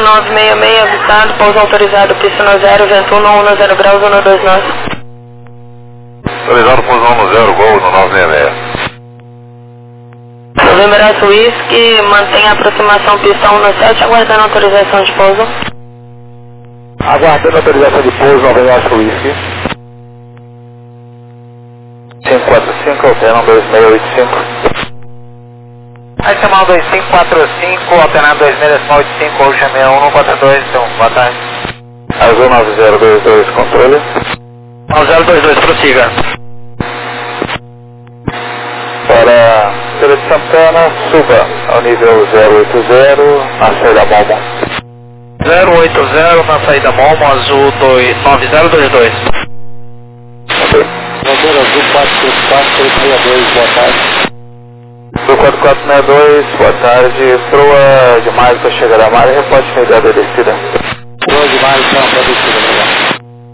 nove seis seis, avistado, pouso autorizado, pista no zero, vento um, um zero graus, um dois nove. Autorizado pouso um zero, gol no nove seis seis. November Alpha Whisky, mantém a aproximação pista um sete, aguardando autorização de pouso. Aguardando autorização de pouso, November Alpha Whisky. cinco quatro cinco, alternando dois seis oito cinco. Aí chamar dois cinco quatro cinco, alternando dois seis oito cinco, hoje é seis um quatro dois, então, boa tarde. Azul nove zero dois dois, controle. nove zero dois dois, prossiga. Para Feira de Santana, suba ao nível zero oito zero, na saída Momo. zero oito zero na saída Momo, azul nove zero dois dois. Bandeira azul quatro quatro seis dois, boa tarde. Azul quatro quatro seis dois, boa tarde. Proa demais para chegar à maré, reporte imediato da descida. Proa demais, não, para descida, melhor.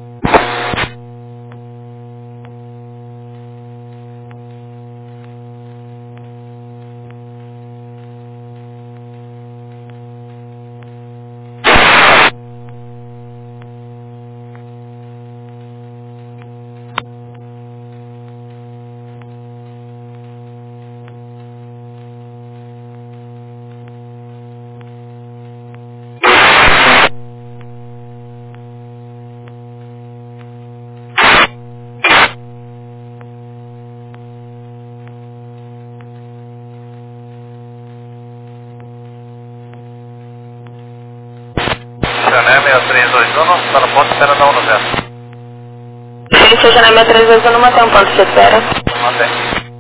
Jané seis três dois um, está no ponto de espera da um zero. Sim, Jané seis três dois um, mantém um ponto de espera. Mantém.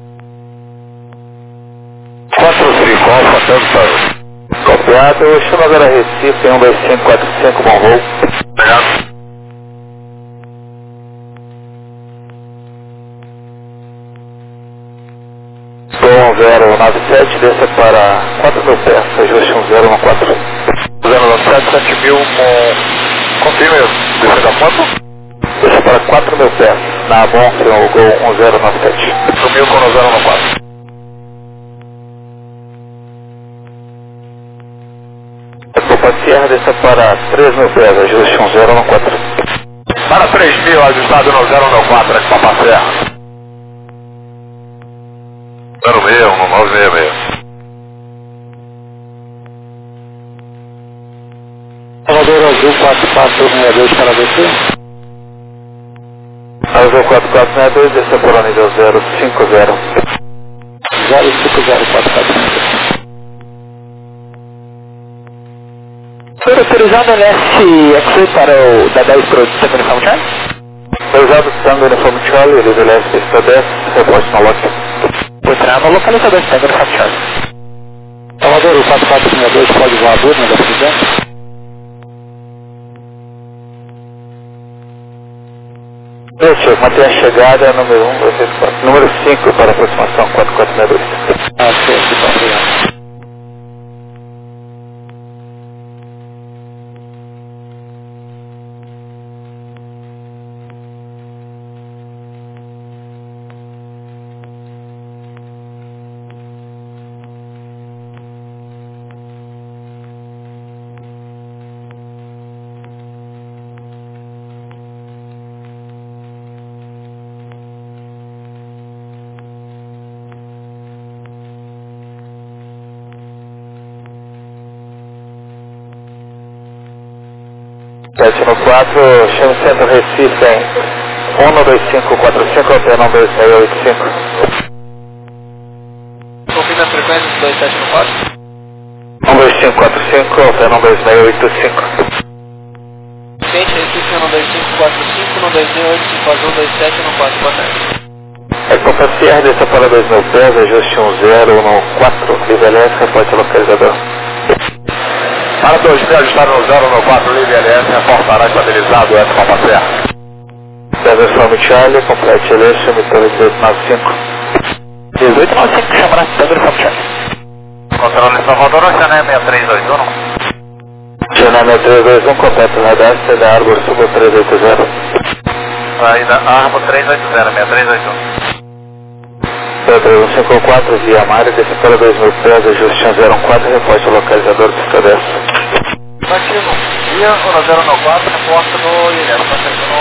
quatro cinco, Alfa, tanto copiado, chama agora Recife, um dois cinco quatro cinco, bom voo. Obrigado. um zero nove sete, desça para quatro mil pés, ajuste um zero um quatro. zero nove sete, sete mil com... Confirme, descer da ponta? Desça para quatro mil pés, na bom, que é o Gol um zero nove sete. quatro mil com zero um quatro. Copa Sierra, desça para três mil pés, ajuste um zero um quatro. Para três mil, ajustado no zero um quatro, aqui Copa Serra. zero seis um, no nove seis seis. Salvador Azul quatro quatro seis dois para descer. Azul quatro quatro seis dois, descer para o nível zero cinco zero. zero cinco zero quatro quatro seis dois. Foi autorizado L S X para o da dez para o Tango Uniforme Charlie? Autorizado Tango Uniforme Charlie, ele L S pista dez, reporte na lote. Trava localizador Tango Uniforme Charlie. Salvador, o quatro quatro seis dois pode voar a burna da presidência? Deixa, manter a chegada número um, dois, três, quatro. Número cinco para aproximação quatro quatro seis dois. Ah, sim, aqui está obrigado. sete no quatro, chama Centro Recife em um dois cinco quatro cinco, alternando dois seis oito cinco. Confirma a frequência do dois sete no quatro. um dois cinco quatro cinco, alternando dois seis oito cinco. Gente, Recife um dois cinco quatro cinco, um dois seis oito cinco, azul dois sete no quatro, boa tarde. É Copa Sierra, desça para dois mil pés, ajuste um zero no quatro, livre L S, reporte localizador. Para dois mil, ajustado no zero um quatro, livre L S, reforçará estabilizado, S Copa Serra. dez Uniforme Charlie, complete L S, emitor dezoito nove cinco. dezoito nove cinco, chamará Tango Uniforme Charlie. Controle Salvador, Jané seis três dois um. Jané seis três dois um, completo radar, saída Arbor, suba três oito zero. Saída Arbor três oito zero, seis três dois um. três um cinco quatro, via Mário, desce para dois mil pés, ajuste um zero um quatro, reporte localizador pista dez. Ativo. Via um zero nove quatro, reporta no I N S.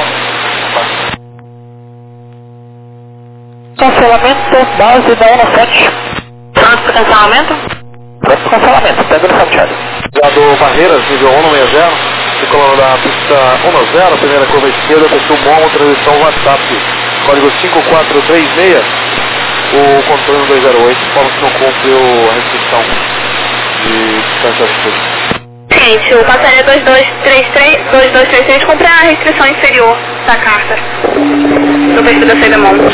Cancelamento, base da um sete. Pronto para cancelamento? Pronto para cancelamento, pega no Santiago. Dado Barreiras, nível um sessenta, decolando da pista um zero, primeira curva esquerda, perfil Momo, transição WhatsApp, código cinco quatro três seis, o controle dois zero oito, fala que não cumpriu a restrição de distância de altitude. Gente, o passageiro dois dois três três, dois dois três três cumpre a restrição inferior da carta do perfil da saída Momo.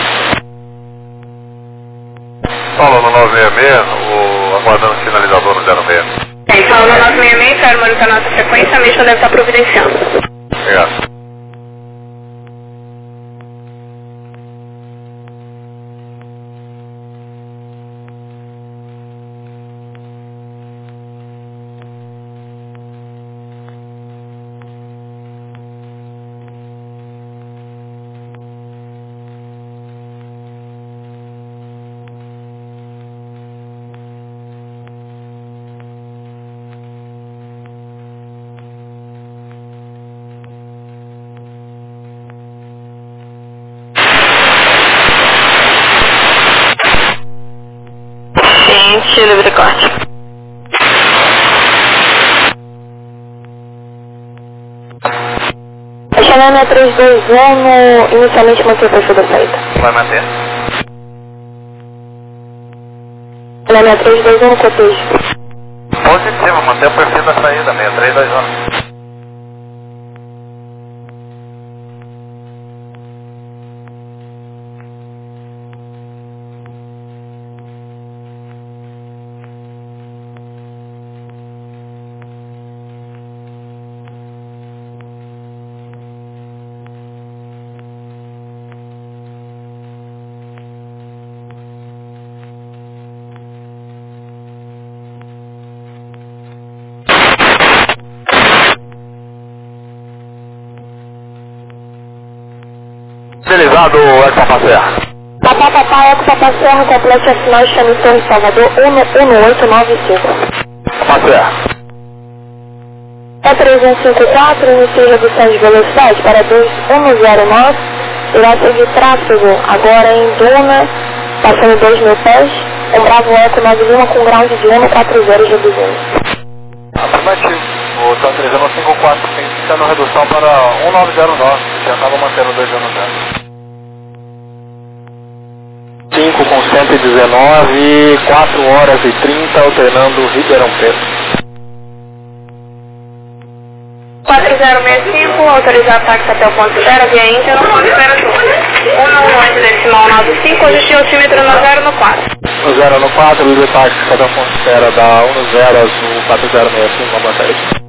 Fala no nove seis seis, o aguardando o sinalizador no zero seis. Bem, fala no nove seis seis, espero monitorar nossa frequência, a mesma deve estar providenciando. Obrigado. Gente, livre corte. A chamada é três dois um, inicialmente mantém o perfil da saída. Vai manter. Ela é três dois um, cotejo. Positivo, manter o perfil da saída, seis três dois um. Finalizado, Edson Passerra. Papá, papá, Eco, Papá Serra, complete a final de Chame Torre Salvador, um um oito nove cinco. Passerra. É três um cinco quatro, inicia redução de velocidade para dois um zero nove, irá seguir tráfego agora em Duna, passando dois mil pés, um Bravo Eco nove Lima com ground de um quatro zero reduzindo. Afirmativo. O T A três zero cinco quatro tem sendo redução para um nove zero nove, já estava mantendo dois zero zero. cinco com cento e dezenove, quatro horas e trinta, alternando Ribeirão Preto. quatro zero seis cinco, autorizar táxi até o ponto zero, via Inter, no ponto zero um um oito decimal nove cinco, hoje altímetro no zero no quatro. No zero no quatro, livre táxi até o ponto zero da um zero azul quatro zero seis cinco, boa tarde.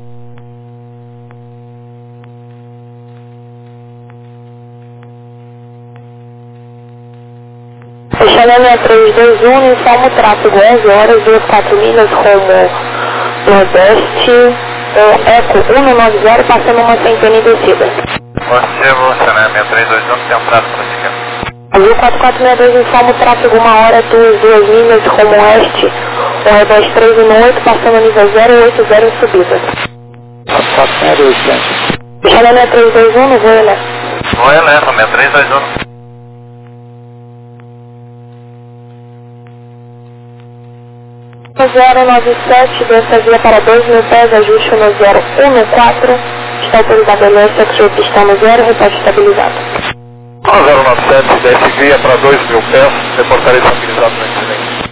Fechando a três dois um, informa o tráfego onze horas, duas quatro milhas, rumo nordeste, Eco um nove zero, passando uma centena e descida. Positivo, Chanel seis três dois um, tem um tráfego para seguir. Azul quatro quatro seis dois, informa o tráfego uma hora, duas, duas milhas, rumo oeste, Nordeste três um oito, passando nível zero oito zero em subida. quatro quatro seis dois, gente. Fechando a três dois um, no voo, né? Oi, Eletro, seis três dois um. zero nove sete, dessa via para dois mil pés, ajuste no zero um quatro, está autorizado a L S, X oito está no zero, reporte estabilizado. zero nove sete, desce via para dois mil pés, reportaria estabilizado no incidente.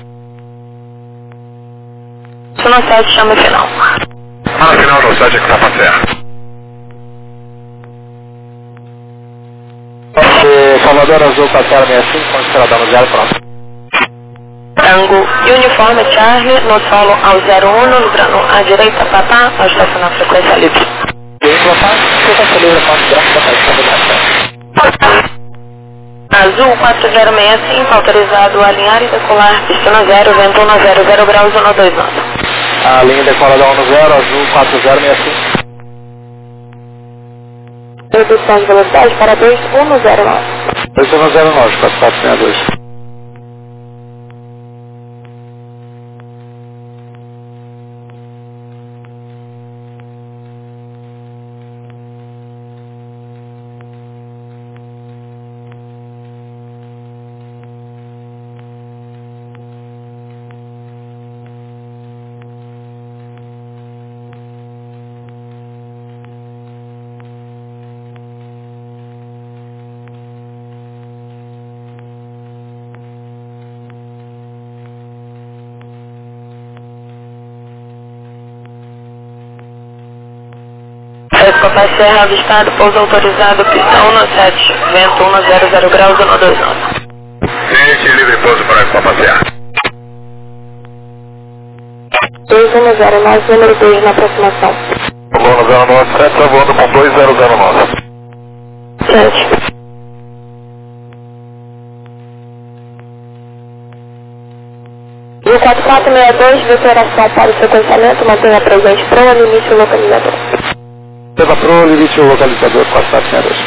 Isso no sete, chama final. Ah, final no sete, que está para terra. Salvador Azul quatro zero seis cinco, considerada no zero, pronto. Tango Uniforme Charlie, no solo ao zero um, livrando à direita, papá, ao estacionar a frequência livre. E papá, você está livre para o branco da estabilidade. Azul quatro zero seis cinco, autorizado a alinhar e decolar, pista no zero, vento no zero zero graus, zona dois nove. A linha decola da um no zero, Azul quatro zero seis cinco. Redução de velocidade para dois um zero nove. dois um zero nove, quatro quatro seis dois. Papai Serra avistado, pouso autorizado, pista um sete, vento um zero zero graus, um dois nove. Cliente livre, pouso para Papai Serra. dois um zero nove, número dois na aproximação. Luna zero nove sete, está voando com dois zero zero nove. sete. mil quatro quatro seis dois, declaração para o sequenciamento, mantenha presente pro limite localizador. Leva pro limite localizador, quatro quatro seis dois.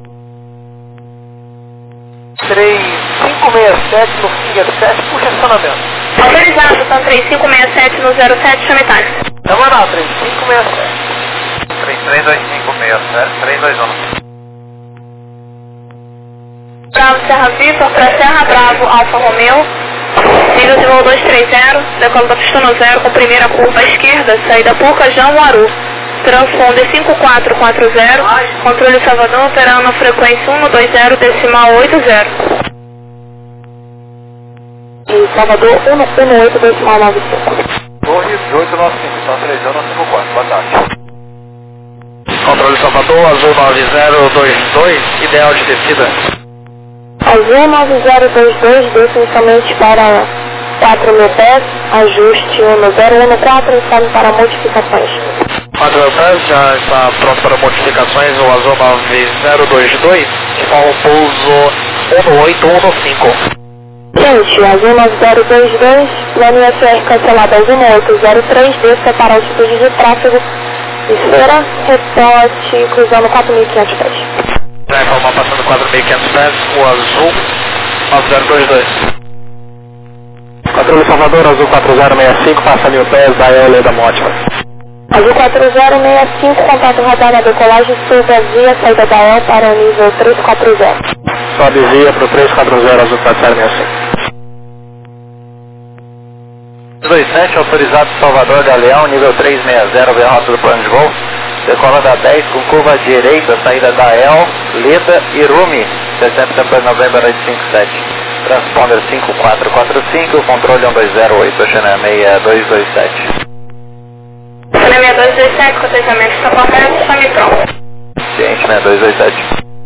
três cinco seis sete no Finger sete, puxa acionamento. Autorizado, são três cinco seis sete no zero sete, chame táxi. Vamos lá, três cinco seis sete. três três dois cinco seis sete, três dois um. Bravo Serra Vitor para Serra Bravo Alfa Romeo. Nível de voo dois três zero, decola da pista no zero com primeira curva à esquerda, saída Purcajão Aru. Transponder cinco quatro quatro zero, controle Salvador operando frequência um dois zero decimal oito zero. E Salvador um um oito decimal nove cinco. Torre oito nove cinco, então três zero cinco quatro, boa tarde. Controle Salvador, azul nove zero dois dois, ideal de descida. Azul nove zero dois dois, desce inicialmente para quatro mil pés, ajuste um zero um quatro, informe para modificações. quatro mil pés, já está pronto para modificações, o azul nove zero dois dois, informa o pouso um oito um cinco. Gente, azul nove zero dois dois, plano I F R cancelado azul um oito zero três, desça para altitude de tráfego, esfera, reporte, cruzando quatro mil e quinhentos pés. Já informar passando quatro mil e quinhentos pés, o azul nove zero dois dois. Controle Salvador, azul quatro zero seis cinco, passa mil pés, da Leda Mótima. Azul quatro zero seis cinco, contato radar na decolagem, suba via, saída da E L para o nível três quatro zero. Sobe via para o três quatro zero, azul quatro zero seis cinco. dois sete, autorizado Salvador Galeão, nível três seis zero, via rota do plano de voo. Decola da dez com curva direita, saída da E L, Leda e Rumi, setembro, novembro, cinco sete. Transponder cinco quatro quatro cinco, controle um dois zero oito, China seis dois dois sete. China seis dois dois sete, cotejamento está correto, chame pronto. Ciente, seis dois dois sete.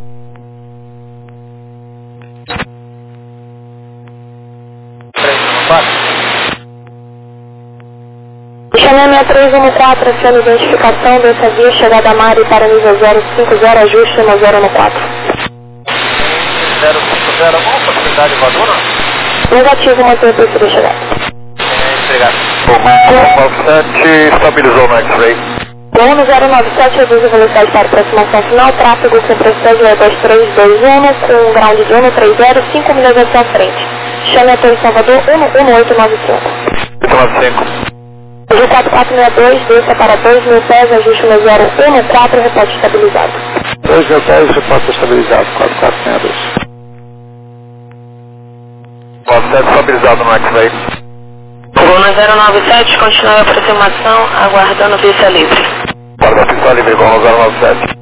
China seis três um quatro, aciona identificação dessa via, chegada a Mari para nível zero cinco zero, ajuste um zero um quatro. zero cinco zero, alguma possibilidade voadora? Negativo, manter o perfil de chegada. Obrigado. nove sete, estabilizou no X-Ray. um zero nove sete, reduz a velocidade para aproximação final, tráfego com precisão é dois três dois um, com ground de um três zero, cinco milhas à sua frente. Chame a Torre Salvador um um oito nove cinco. oito nove cinco. Azul quatro quatro seis dois, desça para dois mil pés, ajuste no zero um quatro, reporte estabilizado. dois mil pés, reporte estabilizado, quatro quatro seis dois. nove sete, estabilizado no X-Ray. Luna zero nove sete, continua a aproximação, aguardando pista livre. Guarda a pista livre, Luna zero nove sete.